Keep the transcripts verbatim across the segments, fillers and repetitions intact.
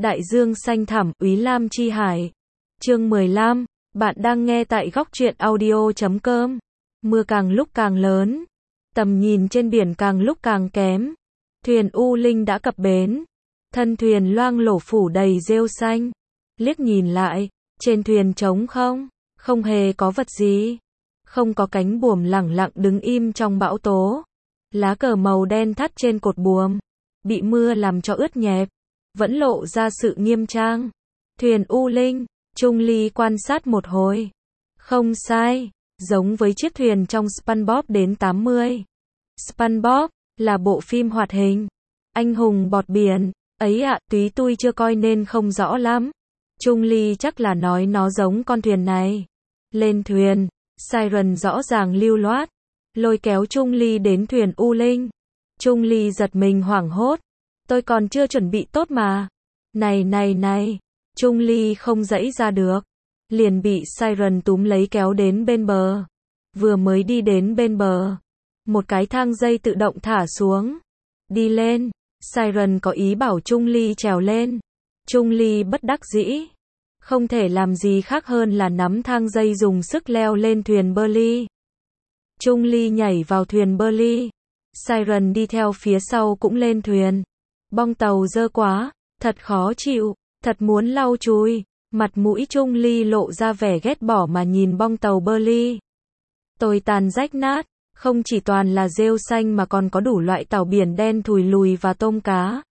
Đại dương xanh thẳm, Úy Lam Chi Hải. Chương mười lăm, bạn đang nghe tại góc truyện audio chấm com. Mưa càng lúc càng lớn, tầm nhìn trên biển càng lúc càng kém. Thuyền U Linh đã cập bến, thân thuyền loang lổ phủ đầy rêu xanh. Liếc nhìn lại, trên thuyền trống không, không hề có vật gì. Không có cánh buồm lẳng lặng đứng im trong bão tố. Lá cờ màu đen thắt trên cột buồm, bị mưa làm cho ướt nhẹp, vẫn lộ ra sự nghiêm trang. Thuyền U Linh, Trung Ly quan sát một hồi. Không sai, giống với chiếc thuyền trong SpongeBob đến tám mươi. SpongeBob là bộ phim hoạt hình, anh hùng bọt biển, ấy ạ, túy tui chưa coi nên không rõ lắm. Trung Ly chắc là nói nó giống con thuyền này. Lên thuyền, Siren rõ ràng lưu loát, lôi kéo Trung Ly đến thuyền U Linh. Trung Ly giật mình hoảng hốt. Tôi còn chưa chuẩn bị tốt mà. Này này này, Trung Ly không dãy ra được. Liền bị Siren túm lấy kéo đến bên bờ. Vừa mới đi đến bên bờ, một cái thang dây tự động thả xuống. Đi lên, Siren có ý bảo Trung Ly trèo lên. Trung Ly bất đắc dĩ, không thể làm gì khác hơn là nắm thang dây dùng sức leo lên thuyền Burly. Trung Ly nhảy vào thuyền Burly. Siren đi theo phía sau cũng lên thuyền. Bong tàu dơ quá, thật khó chịu, thật muốn lau chùi. Mặt mũi Trung Ly lộ ra vẻ ghét bỏ mà nhìn bong tàu Burly. Tồi tàn rách nát, không chỉ toàn là rêu xanh mà còn có đủ loại tảo biển đen thùi lùi và tôm cá.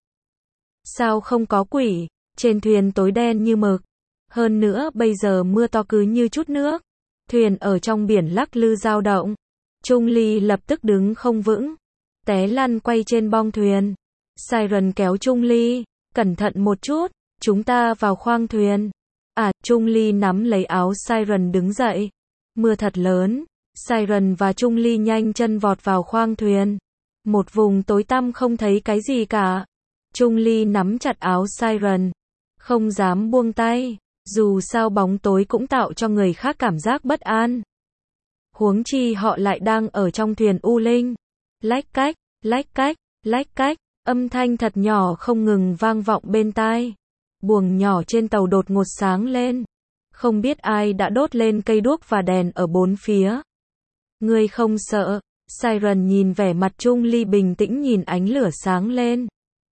Sao không có quỷ, trên thuyền tối đen như mực. Hơn nữa bây giờ mưa to cứ như chút nước. Thuyền ở trong biển lắc lư dao động. Trung Ly lập tức đứng không vững, té lăn quay trên bong thuyền. Siren kéo Trung Ly, cẩn thận một chút, chúng ta vào khoang thuyền. À, Trung Ly nắm lấy áo Siren đứng dậy. Mưa thật lớn, Siren và Trung Ly nhanh chân vọt vào khoang thuyền. Một vùng tối tăm không thấy cái gì cả. Trung Ly nắm chặt áo Siren, không dám buông tay, dù sao bóng tối cũng tạo cho người khác cảm giác bất an. Huống chi họ lại đang ở trong thuyền U Linh. Lách cách, lách cách, lách cách, âm thanh thật nhỏ không ngừng vang vọng bên tai. Buồng nhỏ trên tàu đột ngột sáng lên. Không biết ai đã đốt lên cây đuốc và đèn ở bốn phía. Ngươi không sợ? Siren nhìn vẻ mặt Trung Ly bình tĩnh nhìn ánh lửa sáng lên.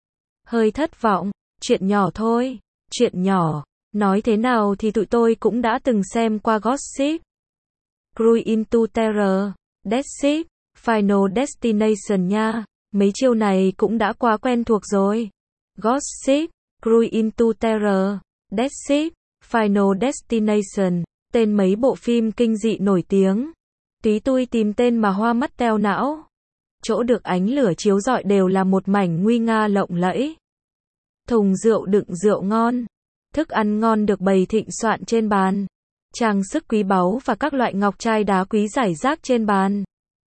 Hơi thất vọng, chuyện nhỏ thôi, chuyện nhỏ. Nói thế nào thì tụi tôi cũng đã từng xem qua Gossip. Cruise into Terror, Dead Ship, Final Destination nha. Mấy chiêu này cũng đã quá quen thuộc rồi. Gossip, Cruise into Terror, Dead Ship, Final Destination, tên mấy bộ phim kinh dị nổi tiếng. Túy tui tìm tên mà hoa mắt teo não. Chỗ được ánh lửa chiếu rọi đều là một mảnh nguy nga lộng lẫy. Thùng rượu đựng rượu ngon, thức ăn ngon được bày thịnh soạn trên bàn. Trang sức quý báu và các loại ngọc trai đá quý rải rác trên bàn.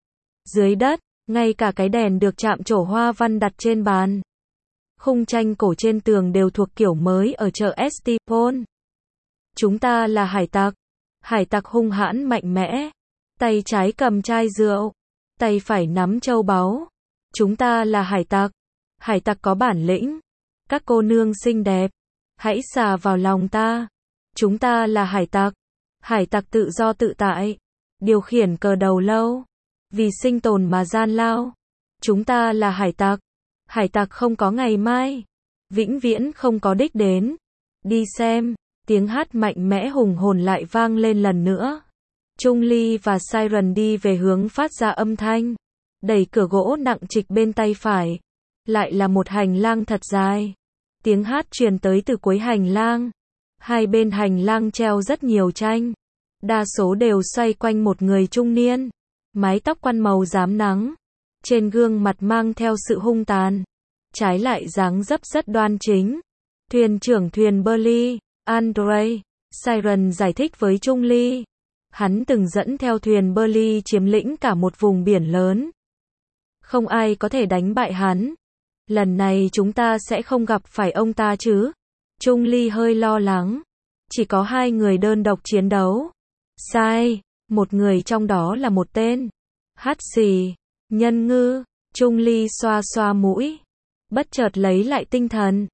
Dưới đất, ngay cả cái đèn được chạm trổ hoa văn đặt trên bàn. Khung tranh cổ trên tường đều thuộc kiểu mới ở chợ Estipon. Chúng ta là hải tặc. Hải tặc hung hãn mạnh mẽ. Tay trái cầm chai rượu, tay phải nắm châu báu. Chúng ta là hải tặc. Hải tặc có bản lĩnh. Các cô nương xinh đẹp, hãy xà vào lòng ta. Chúng ta là hải tặc. Hải tặc tự do tự tại, điều khiển cờ đầu lâu, vì sinh tồn mà gian lao. Chúng ta là hải tặc. Hải tặc không có ngày mai, vĩnh viễn không có đích đến. Đi xem, tiếng hát mạnh mẽ hùng hồn lại vang lên lần nữa. Trung Ly và Siren đi về hướng phát ra âm thanh. Đẩy cửa gỗ nặng trịch bên tay phải. Lại là một hành lang thật dài. Tiếng hát truyền tới từ cuối hành lang. Hai bên hành lang treo rất nhiều tranh. Đa số đều xoay quanh một người trung niên. Mái tóc quăn màu rám nắng. Trên gương mặt mang theo sự hung tàn. Trái lại dáng dấp rất đoan chính. Thuyền trưởng thuyền Burly, Andre, Siren giải thích với Trung Ly. Hắn từng dẫn theo thuyền Burly chiếm lĩnh cả một vùng biển lớn. Không ai có thể đánh bại hắn. Lần này chúng ta sẽ không gặp phải ông ta chứ? Trung Ly hơi lo lắng. Chỉ có hai người đơn độc chiến đấu. Sai, một người trong đó là một tên hắt xì, nhân ngư. Trung Ly xoa xoa mũi, bất chợt lấy lại tinh thần.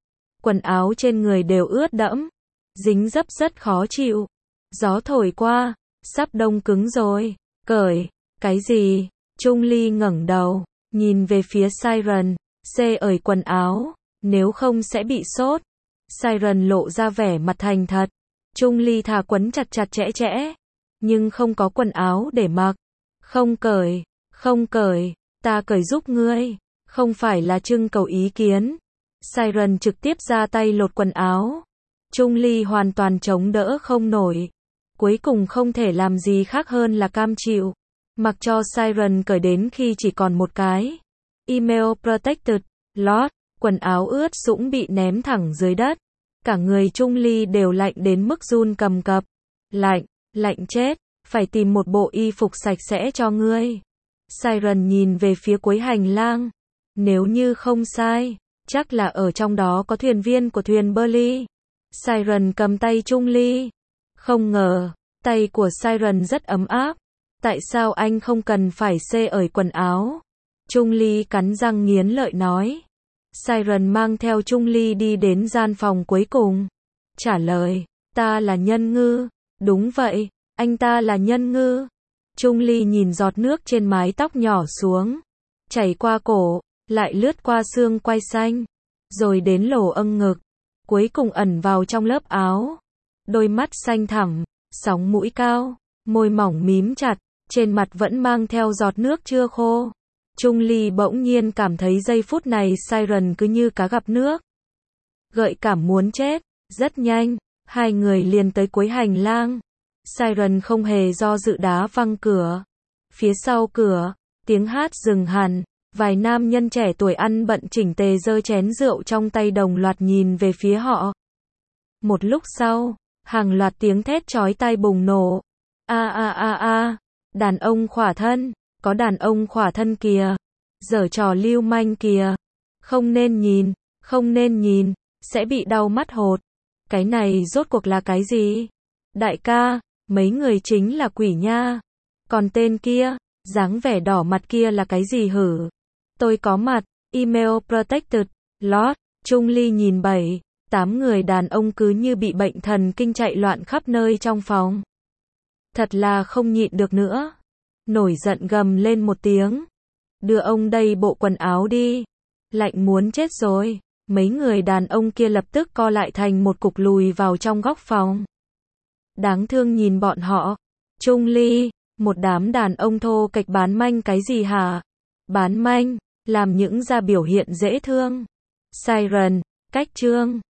quần áo trên người đều ướt đẫm, dính dấp rất khó chịu. Gió thổi qua, sắp đông cứng rồi. Cởi, cái gì? Trung Ly ngẩng đầu, nhìn về phía Siren, xê ởi quần áo, nếu không sẽ bị sốt. Siren lộ ra vẻ mặt thành thật. Trung Ly thà quấn chặt chặt chẽ chẽ, nhưng không có quần áo để mặc. Không cởi, không cởi, ta cởi giúp ngươi, không phải là trưng cầu ý kiến. Siren trực tiếp ra tay lột quần áo. Trung Ly hoàn toàn chống đỡ không nổi. Cuối cùng không thể làm gì khác hơn là cam chịu. Mặc cho Siren cởi đến khi chỉ còn một cái Email Protected Lot, quần áo ướt sũng bị ném thẳng dưới đất. Cả người Trung Ly đều lạnh đến mức run cầm cập. Lạnh, lạnh chết, phải tìm một bộ y phục sạch sẽ cho ngươi. Siren nhìn về phía cuối hành lang. Nếu như không sai, chắc là ở trong đó có thuyền viên của thuyền Burley. Siren cầm tay Trung Ly. Không ngờ, tay của Siren rất ấm áp. Tại sao anh không cần phải xê ởi quần áo? Trung Ly cắn răng nghiến lợi nói. Siren mang theo Trung Ly đi đến gian phòng cuối cùng. Trả lời, ta là nhân ngư. Đúng vậy, anh ta là nhân ngư. Trung Ly nhìn giọt nước trên mái tóc nhỏ xuống, chảy qua cổ, lại lướt qua xương quai xanh, rồi đến lỗ âng ngực, cuối cùng ẩn vào trong lớp áo. Đôi mắt xanh thẳm, sóng mũi cao, môi mỏng mím chặt, trên mặt vẫn mang theo giọt nước chưa khô. Trung Ly bỗng nhiên cảm thấy giây phút này Siren cứ như cá gặp nước. Gợi cảm muốn chết. Rất nhanh, hai người liền tới cuối hành lang. Siren không hề do dự đá văng cửa. Phía sau cửa, tiếng hát dừng hẳn. Vài nam nhân trẻ tuổi ăn bận chỉnh tề giơ chén rượu trong tay đồng loạt nhìn về phía họ. Một lúc sau, hàng loạt tiếng thét chói tai bùng nổ. A a a a, đàn ông khỏa thân, có đàn ông khỏa thân kìa, giở trò lưu manh kìa, không nên nhìn, không nên nhìn, sẽ bị đau mắt hột. Cái này rốt cuộc là cái gì? Đại ca, mấy người chính là quỷ nha. Còn tên kia, dáng vẻ đỏ mặt kia là cái gì hử? Tôi có mặt, Email Protected Lot. Trung Ly nhìn bảy, tám người đàn ông cứ như bị bệnh thần kinh chạy loạn khắp nơi trong phòng. Thật là không nhịn được nữa. Nổi giận gầm lên một tiếng. Đưa ông đây bộ quần áo đi. Lạnh muốn chết rồi. Mấy người đàn ông kia lập tức co lại thành một cục lùi vào trong góc phòng. Đáng thương nhìn bọn họ. Trung Ly, một đám đàn ông thô kệch bán manh cái gì hả? Bán manh, làm những ra biểu hiện dễ thương. Siren, cách trương.